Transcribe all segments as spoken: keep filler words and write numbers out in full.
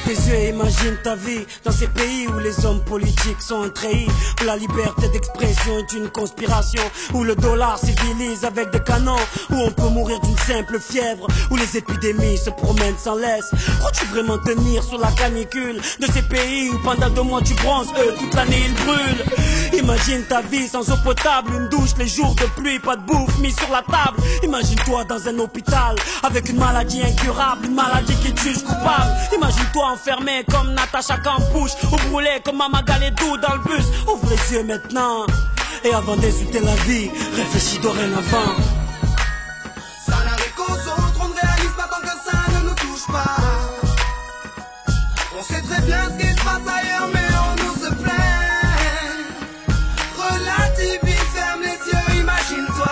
tes yeux et imagine ta vie dans ces pays où les hommes politiques sont un treillis, où la liberté d'expression est une conspiration, où le dollar civilise avec des canons, où on peut mourir d'une simple fièvre, où les épidémies se promènent sans laisse. Crois-tu vraiment tenir sur la canicule de ces pays où pendant deux mois tu bronzes, eux toute l'année ils brûlent? Imagine ta vie sans eau potable, une douche les jours de pluie, pas de bouffe mise sur la table. Imagine-toi dans un hôpital avec une maladie incurable, une maladie qui te juge coupable. Imagine-toi enfermé comme Natacha Campouche, ou brûlé comme Mama Galedou dans le bus. Ouvre les yeux maintenant, et avant d'insulter la vie, réfléchis dorénavant. Ça n'arrive qu'aux autres, on ne réalise pas tant que ça ne nous touche pas. On sait très bien ce qui se passe ailleurs, mais on nous se plaint. Relativise, ferme les yeux, imagine-toi.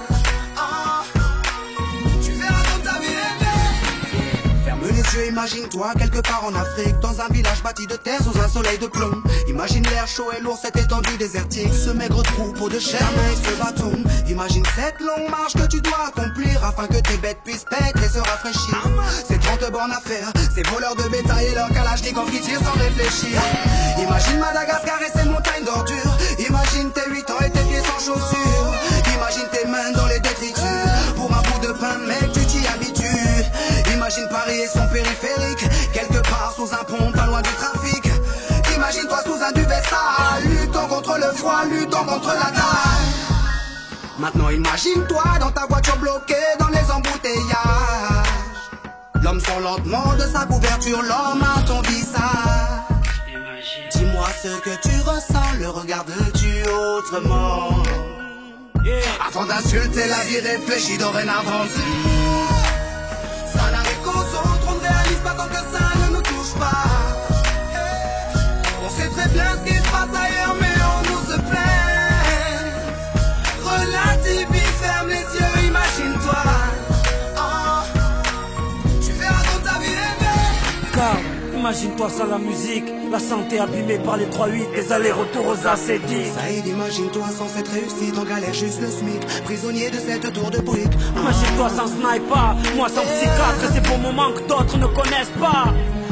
Imagine-toi quelque part en Afrique, dans un village bâti de terre sous un soleil de plomb. Imagine l'air chaud et lourd, cette étendue désertique, ce maigre troupeau de chair, mais ce bâton. Imagine cette longue marche que tu dois accomplir afin que tes bêtes puissent paître et se rafraîchir. Ces trente bornes à faire, ces voleurs de bétail et leurs kalachnikovs qui tirent sans réfléchir. Imagine Madagascar et ses montagnes d'ordures. Imagine tes huit ans et tes pieds sans chaussures. Imagine tes mains dans les détritus. Pour un bout de pain, mec, tu t'y habitues. Imagine Paris et son périphérique, quelque part sous un pont, pas loin du trafic. Imagine-toi sous un duvet sale, luttant contre le froid, luttant contre la dalle. Maintenant imagine-toi dans ta voiture bloquée dans les embouteillages. L'homme sort lentement de sa couverture, l'homme à ton visage. Dis-moi ce que tu ressens, le regardes-tu autrement? Avant d'insulter la vie, réfléchis dorénavant. Ça n'arrive qu'aux autres, on ne réalise pas tant que ça ne nous touche pas. On sait très bien ce qui se passe ailleurs, mais on nous se plaint. Relativise, ferme les yeux, imagine-toi. Oh, tu verras dans ta vie rêver. Car imagine-toi sans la musique, la santé abîmée par les trois huit, les allers-retours aux ascétiques. Saïd, imagine-toi sans cette réussite, en galère juste le SMIC, prisonnier de cette tour de briques. Imagine-toi sans sniper, moi sans psychiatre, et ces beaux moments que d'autres ne connaissent pas.